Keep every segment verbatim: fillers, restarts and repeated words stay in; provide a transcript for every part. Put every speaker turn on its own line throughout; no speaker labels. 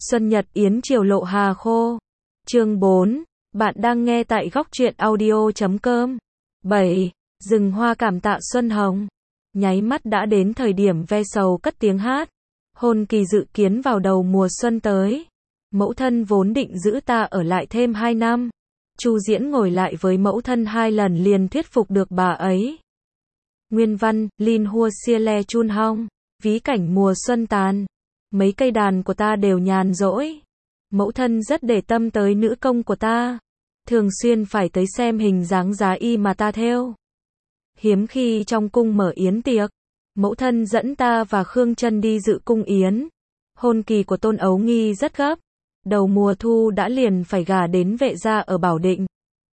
Xuân Nhật Yến Triều Lộ Hà Khô. Chương bốn. Bạn đang nghe tại góc truyện audio chấm com. bảy. Rừng hoa cảm tạ Xuân Hồng. Nháy mắt đã đến thời điểm ve sầu cất tiếng hát. Hôn kỳ dự kiến vào đầu mùa xuân tới. Mẫu thân vốn định giữ ta ở lại thêm hai năm. Chu Diễn ngồi lại với mẫu thân hai lần liền thuyết phục được bà ấy. Nguyên văn, Lin Hua Xia Le Chun Hong. Ví cảnh mùa xuân tàn. Mấy cây đàn của ta đều nhàn rỗi. Mẫu thân rất để tâm tới nữ công của ta. Thường xuyên phải tới xem hình dáng giá y mà ta thêu. Hiếm khi trong cung mở yến tiệc, mẫu thân dẫn ta và Khương Trân đi dự cung yến. Hôn kỳ của Tôn Ấu Nghi rất gấp. Đầu mùa thu đã liền phải gả đến Vệ gia ở Bảo Định.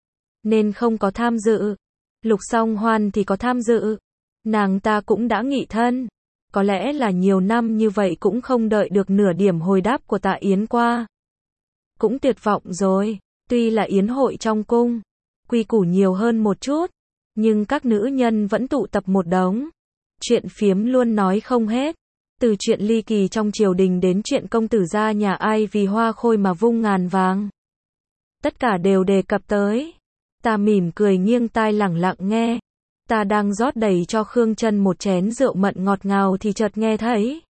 Nên không có tham dự. Lục Song Hoan thì có tham dự. Nàng ta cũng đã nghị thân. Có lẽ là nhiều năm như vậy cũng không đợi được nửa điểm hồi đáp của Tạ Yến qua. Cũng tuyệt vọng rồi. Tuy là yến hội trong cung, quy củ nhiều hơn một chút, nhưng các nữ nhân vẫn tụ tập một đống. Chuyện phiếm luôn nói không hết. Từ chuyện ly kỳ trong triều đình đến chuyện công tử gia nhà ai vì hoa khôi mà vung ngàn vàng. Tất cả đều đề cập tới. Ta mỉm cười nghiêng tai lẳng lặng nghe. Ta đang rót đầy cho Khương Trân một chén rượu mận ngọt ngào thì chợt nghe thấy.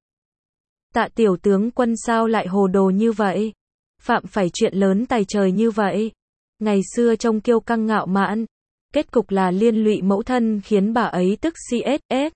Tạ tiểu tướng quân sao lại hồ đồ như vậy? Phạm phải chuyện lớn tài trời như vậy. Ngày xưa trông kiêu căng ngạo mạn. Kết cục là liên lụy mẫu thân khiến bà ấy tức xê ét ét.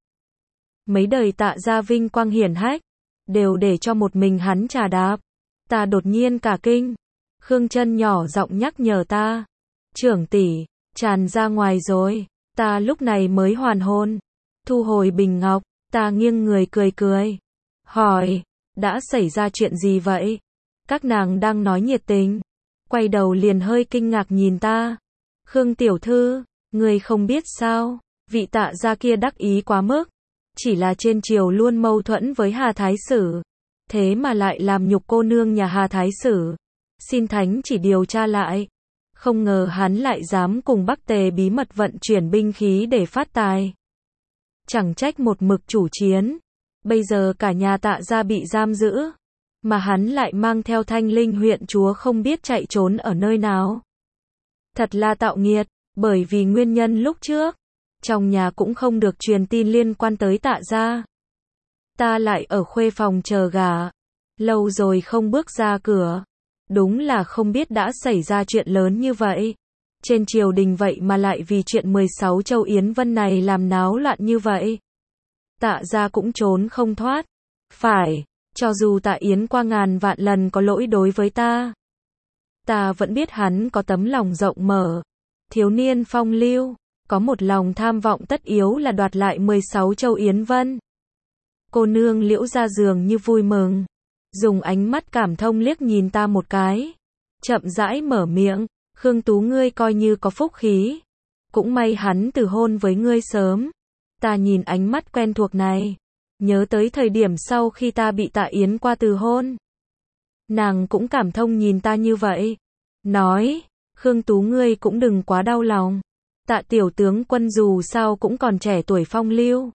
Mấy đời Tạ gia vinh quang hiển hách. Đều để cho một mình hắn trà đạp. Ta đột nhiên cả kinh. Khương Trân nhỏ giọng nhắc nhở ta. Trưởng tỷ, tràn ra ngoài rồi. Ta lúc này mới hoàn hồn. Thu hồi bình ngọc, ta nghiêng người cười cười. Hỏi, đã xảy ra chuyện gì vậy? Các nàng đang nói nhiệt tình. Quay đầu liền hơi kinh ngạc nhìn ta. Khương tiểu thư, người không biết sao, vị Tạ gia kia đắc ý quá mức. Chỉ là trên triều luôn mâu thuẫn với Hà Thái Sử. Thế mà lại làm nhục cô nương nhà Hà Thái Sử. Xin thánh chỉ điều tra lại. Không ngờ hắn lại dám cùng Bắc Tề bí mật vận chuyển binh khí để phát tài. Chẳng trách một mực chủ chiến. Bây giờ cả nhà Tạ gia bị giam giữ. Mà hắn lại mang theo Thanh Linh huyện chúa không biết chạy trốn ở nơi nào. Thật là tạo nghiệt, bởi vì nguyên nhân lúc trước. Trong nhà cũng không được truyền tin liên quan tới Tạ gia. Ta lại ở khuê phòng chờ gả. Lâu rồi không bước ra cửa. Đúng là không biết đã xảy ra chuyện lớn như vậy. Trên triều đình vậy mà lại vì chuyện mười sáu châu Yến Vân này làm náo loạn như vậy. Tạ gia cũng trốn không thoát. Phải, cho dù Tạ Yến qua ngàn vạn lần có lỗi đối với ta. Ta vẫn biết hắn có tấm lòng rộng mở. Thiếu niên phong lưu, có một lòng tham vọng tất yếu là đoạt lại mười sáu châu Yến Vân. Cô nương Liễu gia dường như vui mừng. Dùng ánh mắt cảm thông liếc nhìn ta một cái. Chậm rãi mở miệng. Khương Tú ngươi coi như có phúc khí. Cũng may hắn từ hôn với ngươi sớm. Ta nhìn ánh mắt quen thuộc này. Nhớ tới thời điểm sau khi ta bị Tạ Yến qua từ hôn. Nàng cũng cảm thông nhìn ta như vậy. Nói. Khương Tú ngươi cũng đừng quá đau lòng. Tạ tiểu tướng quân dù sao cũng còn trẻ tuổi phong lưu.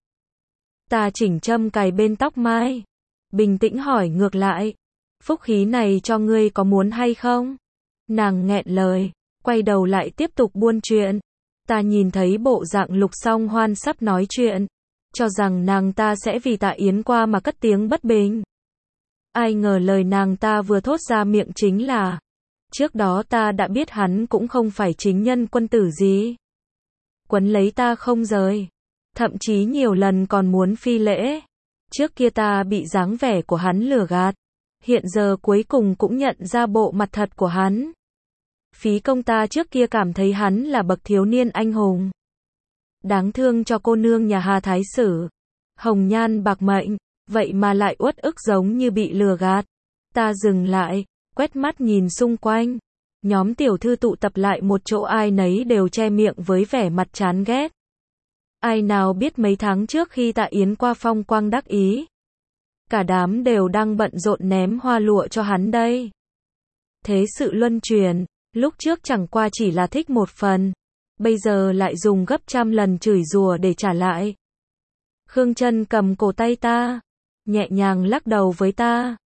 Ta chỉnh châm cài bên tóc mai. Bình tĩnh hỏi ngược lại. Phúc khí này cho ngươi có muốn hay không? Nàng nghẹn lời. Quay đầu lại tiếp tục buôn chuyện. Ta nhìn thấy bộ dạng Lục Song Hoan sắp nói chuyện. Cho rằng nàng ta sẽ vì Tạ Yến qua mà cất tiếng bất bình. Ai ngờ lời nàng ta vừa thốt ra miệng chính là. Trước đó ta đã biết hắn cũng không phải chính nhân quân tử gì. Quấn lấy ta không rời. Thậm chí nhiều lần còn muốn phi lễ. Trước kia ta bị dáng vẻ của hắn lừa gạt. Hiện giờ cuối cùng cũng nhận ra bộ mặt thật của hắn. Phí công ta trước kia cảm thấy hắn là bậc thiếu niên anh hùng. Đáng thương cho cô nương nhà Hà Thái Sử. Hồng nhan bạc mệnh, vậy mà lại uất ức giống như bị lừa gạt. Ta dừng lại, quét mắt nhìn xung quanh. Nhóm tiểu thư tụ tập lại một chỗ ai nấy đều che miệng với vẻ mặt chán ghét. Ai nào biết mấy tháng trước khi Tạ Yến qua phong quang đắc ý. Cả đám đều đang bận rộn ném hoa lụa cho hắn đây. Thế sự luân chuyển, lúc trước chẳng qua chỉ là thích một phần. Bây giờ lại dùng gấp trăm lần chửi rủa để trả lại. Khương Trân cầm cổ tay ta. Nhẹ nhàng lắc đầu với ta.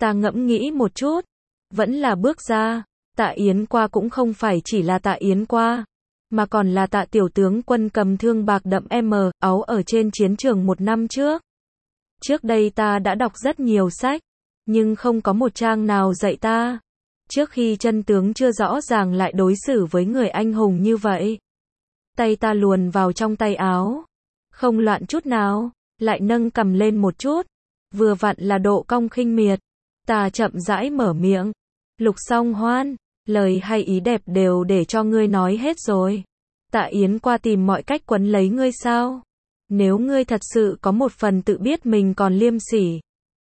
Ta ngẫm nghĩ một chút, vẫn là bước ra. Tạ Yến Qua cũng không phải chỉ là Tạ Yến Qua, mà còn là Tạ tiểu tướng quân cầm thương bạc đậm M, áo ở trên chiến trường một năm trước. Trước đây ta đã đọc rất nhiều sách, nhưng không có một trang nào dạy ta. Trước khi chân tướng chưa rõ ràng lại đối xử với người anh hùng như vậy. Tay ta luồn vào trong tay áo, không loạn chút nào, lại nâng cầm lên một chút, vừa vặn là độ cong khinh miệt. Ta chậm rãi mở miệng, Lục Song Hoan, lời hay ý đẹp đều để cho ngươi nói hết rồi. Tạ Yến Qua tìm mọi cách quấn lấy ngươi sao? Nếu ngươi thật sự có một phần tự biết mình còn liêm sỉ,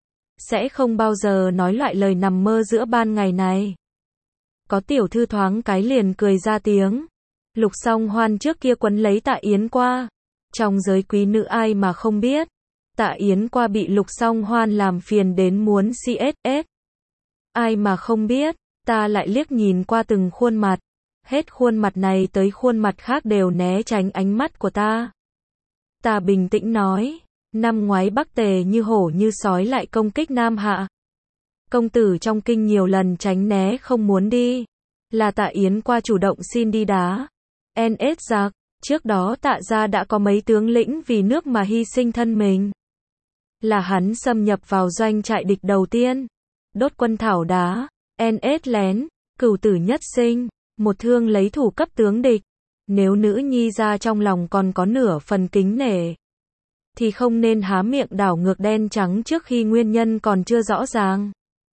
sẽ không bao giờ nói loại lời nằm mơ giữa ban ngày này. Có tiểu thư thoáng cái liền cười ra tiếng. Lục Song Hoan trước kia quấn lấy Tạ Yến Qua. Trong giới quý nữ ai mà không biết. Tạ Yến Qua bị Lục Song Hoan làm phiền đến muốn xê ét ét. Ai mà không biết. Ta lại liếc nhìn qua từng khuôn mặt. Hết khuôn mặt này tới khuôn mặt khác đều né tránh ánh mắt của ta. Ta bình tĩnh nói. Năm ngoái Bắc Tề như hổ như sói lại công kích Nam Hạ. Công tử trong kinh nhiều lần tránh né không muốn đi. Là Tạ Yến Qua chủ động xin đi đá. en ét giặc, trước đó Tạ gia đã có mấy tướng lĩnh vì nước mà hy sinh thân mình. Là hắn xâm nhập vào doanh trại địch đầu tiên. Đốt quân thảo đá, en ét lén, cửu tử nhất sinh, một thương lấy thủ cấp tướng địch. Nếu nữ nhi ra trong lòng còn có nửa phần kính nể, thì không nên há miệng đảo ngược đen trắng trước khi nguyên nhân còn chưa rõ ràng.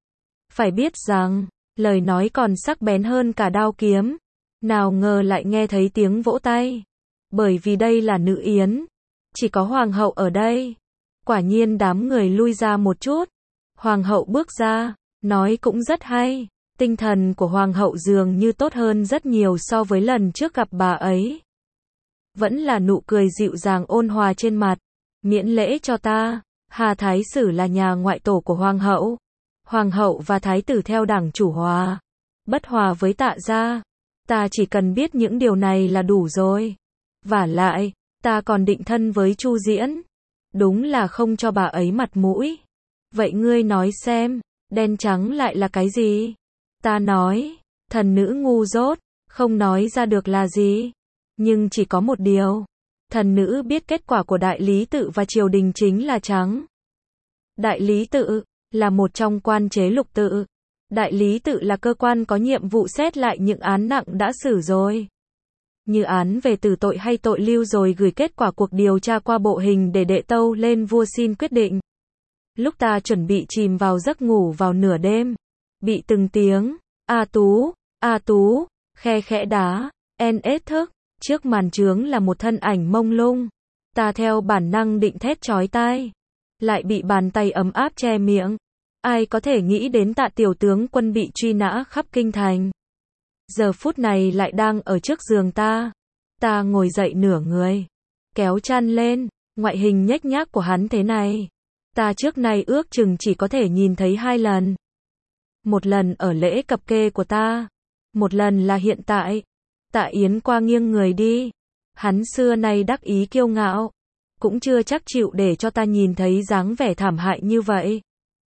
Phải biết rằng, lời nói còn sắc bén hơn cả đao kiếm. Nào ngờ lại nghe thấy tiếng vỗ tay. Bởi vì đây là nữ yến. Chỉ có hoàng hậu ở đây. Quả nhiên đám người lui ra một chút. Hoàng hậu bước ra, nói cũng rất hay. Tinh thần của hoàng hậu dường như tốt hơn rất nhiều so với lần trước gặp bà ấy. Vẫn là nụ cười dịu dàng ôn hòa trên mặt. Miễn lễ cho ta. Hà Thái Sử là nhà ngoại tổ của hoàng hậu. Hoàng hậu và thái tử theo đảng chủ hòa. Bất hòa với Tạ gia. Ta chỉ cần biết những điều này là đủ rồi. Vả lại, ta còn định thân với Chu Diễn. Đúng là không cho bà ấy mặt mũi. Vậy ngươi nói xem, đen trắng lại là cái gì? Ta nói, thần nữ ngu dốt, không nói ra được là gì. Nhưng chỉ có một điều. Thần nữ biết kết quả của đại lý tự và triều đình chính là trắng. Đại lý tự là một trong quan chế lục tự. Đại lý tự là cơ quan có nhiệm vụ xét lại những án nặng đã xử rồi. Như án về tử tội hay tội lưu rồi gửi kết quả cuộc điều tra qua bộ hình để đệ tâu lên vua xin quyết định. Lúc ta chuẩn bị chìm vào giấc ngủ vào nửa đêm, bị từng tiếng, A Tú, A Tú, khe khẽ đá, en ét thức, trước màn trướng là một thân ảnh mông lung. Ta theo bản năng định thét chói tai, lại bị bàn tay ấm áp che miệng. Ai có thể nghĩ đến Tạ tiểu tướng quân bị truy nã khắp kinh thành. Giờ phút này lại đang ở trước giường ta. Ta ngồi dậy nửa người, kéo chăn lên, ngoại hình nhếch nhác của hắn thế này. Ta trước nay ước chừng chỉ có thể nhìn thấy hai lần. Một lần ở lễ cập kê của ta. Một lần là hiện tại. Tạ Yến Qua nghiêng người đi. Hắn xưa nay đắc ý kiêu ngạo. Cũng chưa chắc chịu để cho ta nhìn thấy dáng vẻ thảm hại như vậy.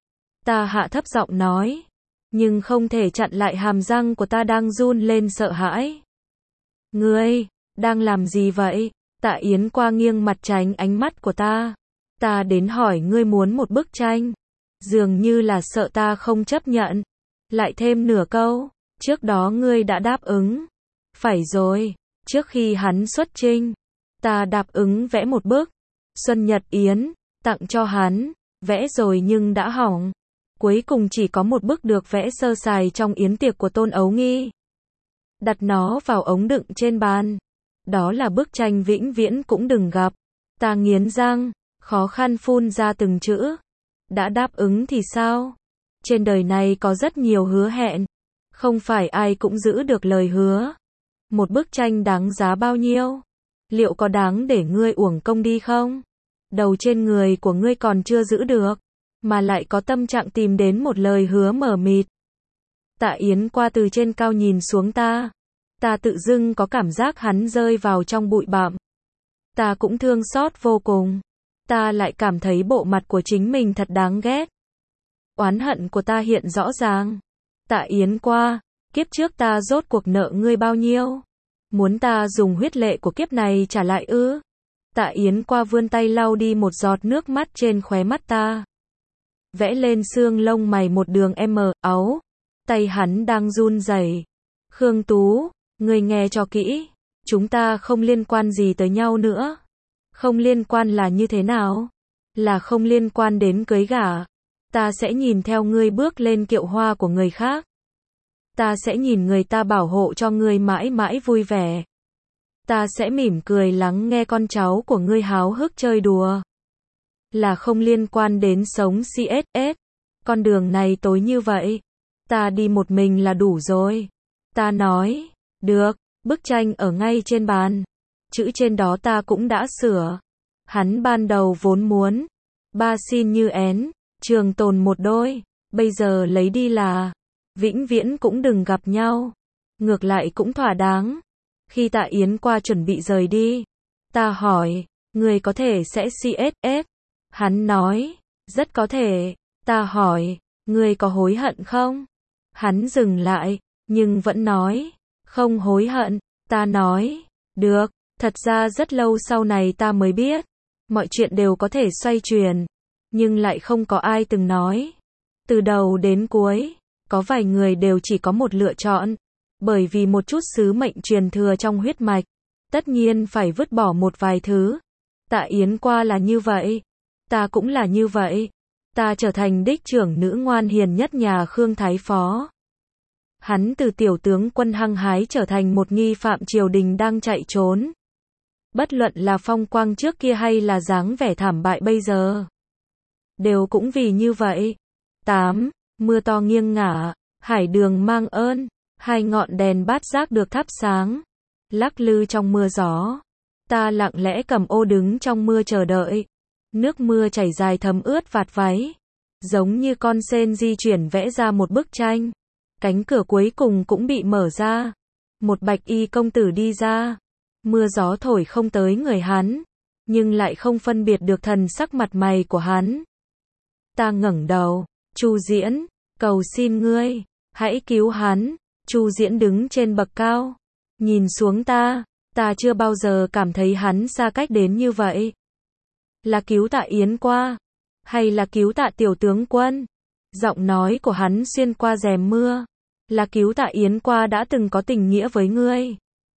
Ta hạ thấp giọng nói. Nhưng không thể chặn lại hàm răng của ta đang run lên sợ hãi. Ngươi, đang làm gì vậy? Tạ Yến Qua nghiêng mặt tránh ánh mắt của ta. Ta đến hỏi ngươi muốn một bức tranh. Dường như là sợ ta không chấp nhận. Lại thêm nửa câu. Trước đó ngươi đã đáp ứng. Phải rồi. Trước khi hắn xuất chinh, ta đáp ứng vẽ một bức. Xuân Nhật Yến, tặng cho hắn. Vẽ rồi nhưng đã hỏng. Cuối cùng chỉ có một bức được vẽ sơ sài trong yến tiệc của Tôn Ấu Nghi. Đặt nó vào ống đựng trên bàn. Đó là bức tranh vĩnh viễn cũng đừng gặp. Ta nghiến răng, khó khăn phun ra từng chữ. Đã đáp ứng thì sao? Trên đời này có rất nhiều hứa hẹn. Không phải ai cũng giữ được lời hứa. Một bức tranh đáng giá bao nhiêu? Liệu có đáng để ngươi uổng công đi không? Đầu trên người của ngươi còn chưa giữ được. Mà lại có tâm trạng tìm đến một lời hứa mờ mịt. Tạ Yến Qua từ trên cao nhìn xuống ta. Ta tự dưng có cảm giác hắn rơi vào trong bụi bặm. Ta cũng thương xót vô cùng. Ta lại cảm thấy bộ mặt của chính mình thật đáng ghét. Oán hận của ta hiện rõ ràng. Tạ Yến Qua, kiếp trước ta rốt cuộc nợ ngươi bao nhiêu? Muốn ta dùng huyết lệ của kiếp này trả lại ư? Tạ Yến Qua vươn tay lau đi một giọt nước mắt trên khóe mắt ta. Vẽ lên xương lông mày một đường M, áu. Tay hắn đang run rẩy. Khương Tú, ngươi nghe cho kỹ. Chúng ta không liên quan gì tới nhau nữa. Không liên quan là như thế nào? Là không liên quan đến cưới gả. Ta sẽ nhìn theo ngươi bước lên kiệu hoa của người khác. Ta sẽ nhìn người ta bảo hộ cho ngươi mãi mãi vui vẻ. Ta sẽ mỉm cười lắng nghe con cháu của ngươi háo hức chơi đùa. Là không liên quan đến sống xê ét ét. Con đường này tối như vậy. Ta đi một mình là đủ rồi. Ta nói, được, bức tranh ở ngay trên bàn. Chữ trên đó ta cũng đã sửa. Hắn ban đầu vốn muốn. Ba xin như én, trường tồn một đôi. Bây giờ lấy đi là. Vĩnh viễn cũng đừng gặp nhau. Ngược lại cũng thỏa đáng. Khi Tạ Yến Qua chuẩn bị rời đi. Ta hỏi, người có thể sẽ xê ét ét. Hắn nói, rất có thể. Ta hỏi, người có hối hận không? Hắn dừng lại, nhưng vẫn nói, không hối hận. Ta nói, được, thật ra rất lâu sau này ta mới biết. Mọi chuyện đều có thể xoay chuyển. Nhưng lại không có ai từng nói. Từ đầu đến cuối, có vài người đều chỉ có một lựa chọn. Bởi vì một chút sứ mệnh truyền thừa trong huyết mạch. Tất nhiên phải vứt bỏ một vài thứ. Tạ Yến Qua là như vậy. Ta cũng là như vậy. Ta trở thành đích trưởng nữ ngoan hiền nhất nhà Khương Thái Phó. Hắn từ tiểu tướng quân hăng hái trở thành một nghi phạm triều đình đang chạy trốn. Bất luận là phong quang trước kia hay là dáng vẻ thảm bại bây giờ. Đều cũng vì như vậy. tám. Mưa to nghiêng ngả, hải đường mang ơn. Hai ngọn đèn bát giác được thắp sáng. Lắc lư trong mưa gió. Ta lặng lẽ cầm ô đứng trong mưa chờ đợi. Nước mưa chảy dài thấm ướt vạt váy. Giống như con sên di chuyển vẽ ra một bức tranh. Cánh cửa cuối cùng cũng bị mở ra. Một bạch y công tử đi ra. Mưa gió thổi không tới người hắn. Nhưng lại không phân biệt được thần sắc mặt mày của hắn. Ta ngẩng đầu. Chu Diễn, cầu xin ngươi, hãy cứu hắn. Chu Diễn đứng trên bậc cao. Nhìn xuống ta. Ta chưa bao giờ cảm thấy hắn xa cách đến như vậy. Là cứu Tạ Yến Qua? Hay là cứu Tạ tiểu tướng quân? Giọng nói của hắn xuyên qua rèm mưa. Là cứu Tạ Yến Qua đã từng có tình nghĩa với ngươi?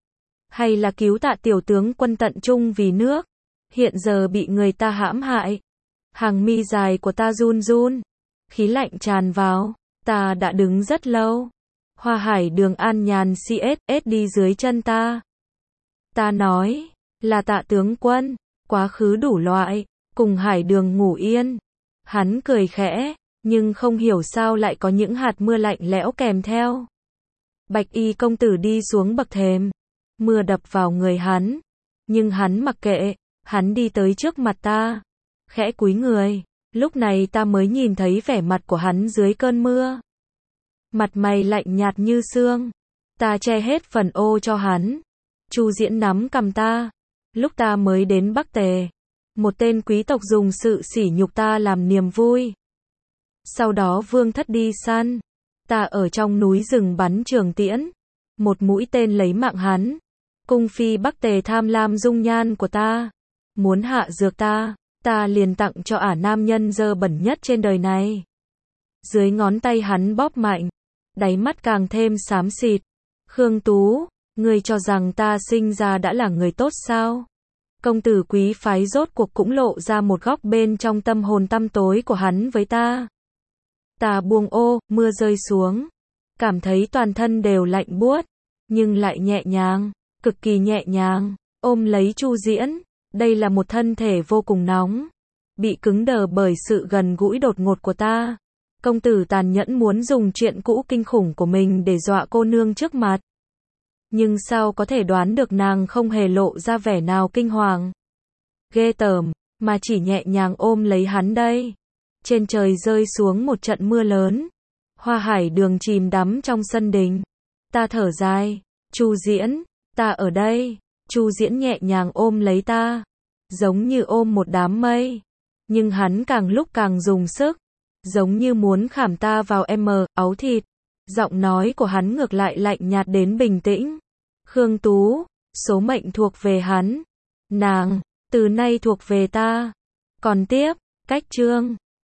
Hay là cứu Tạ tiểu tướng quân tận trung vì nước? Hiện giờ bị người ta hãm hại. Hàng mi dài của ta run run. Khí lạnh tràn vào. Ta đã đứng rất lâu. Hoa hải đường an nhàn xê ét ét đi dưới chân ta. Ta nói, là Tạ tướng quân. Quá khứ đủ loại. Cùng hải đường ngủ yên. Hắn cười khẽ. Nhưng không hiểu sao lại có những hạt mưa lạnh lẽo kèm theo. Bạch y công tử đi xuống bậc thềm. Mưa đập vào người hắn. Nhưng hắn mặc kệ. Hắn đi tới trước mặt ta. Khẽ cúi người. Lúc này ta mới nhìn thấy vẻ mặt của hắn dưới cơn mưa. Mặt mày lạnh nhạt như xương. Ta che hết phần ô cho hắn. Chu Diễn nắm cầm ta. Lúc ta mới đến Bắc Tề. Một tên quý tộc dùng sự sỉ nhục ta làm niềm vui. Sau đó vương thất đi săn. Ta ở trong núi rừng bắn trường tiễn. Một mũi tên lấy mạng hắn. Cung phi Bắc Tề tham lam dung nhan của ta. Muốn hạ dược ta. Ta liền tặng cho ả nam nhân dơ bẩn nhất trên đời này. Dưới ngón tay hắn bóp mạnh. Đáy mắt càng thêm xám xịt. Khương Tú, ngươi cho rằng ta sinh ra đã là người tốt sao? Công tử quý phái rốt cuộc cũng lộ ra một góc bên trong tâm hồn tăm tối của hắn với ta. Ta buông ô, mưa rơi xuống. Cảm thấy toàn thân đều lạnh buốt. Nhưng lại nhẹ nhàng, cực kỳ nhẹ nhàng. Ôm lấy Chu Diễn. Đây là một thân thể vô cùng nóng. Bị cứng đờ bởi sự gần gũi đột ngột của ta. Công tử tàn nhẫn muốn dùng chuyện cũ kinh khủng của mình để dọa cô nương trước mặt. Nhưng sao có thể đoán được nàng không hề lộ ra vẻ nào kinh hoàng. Ghê tởm, mà chỉ nhẹ nhàng ôm lấy hắn đây. Trên trời rơi xuống một trận mưa lớn. Hoa hải đường chìm đắm trong sân đình. Ta thở dài. Chu Diễn, ta ở đây. Chu Diễn nhẹ nhàng ôm lấy ta. Giống như ôm một đám mây. Nhưng hắn càng lúc càng dùng sức. giống như muốn khảm ta vào em áo thịt. Giọng nói của hắn ngược lại lạnh nhạt đến bình tĩnh. Khương Tú, số mệnh thuộc về hắn. Nàng, từ nay thuộc về ta. Còn tiếp, cách chương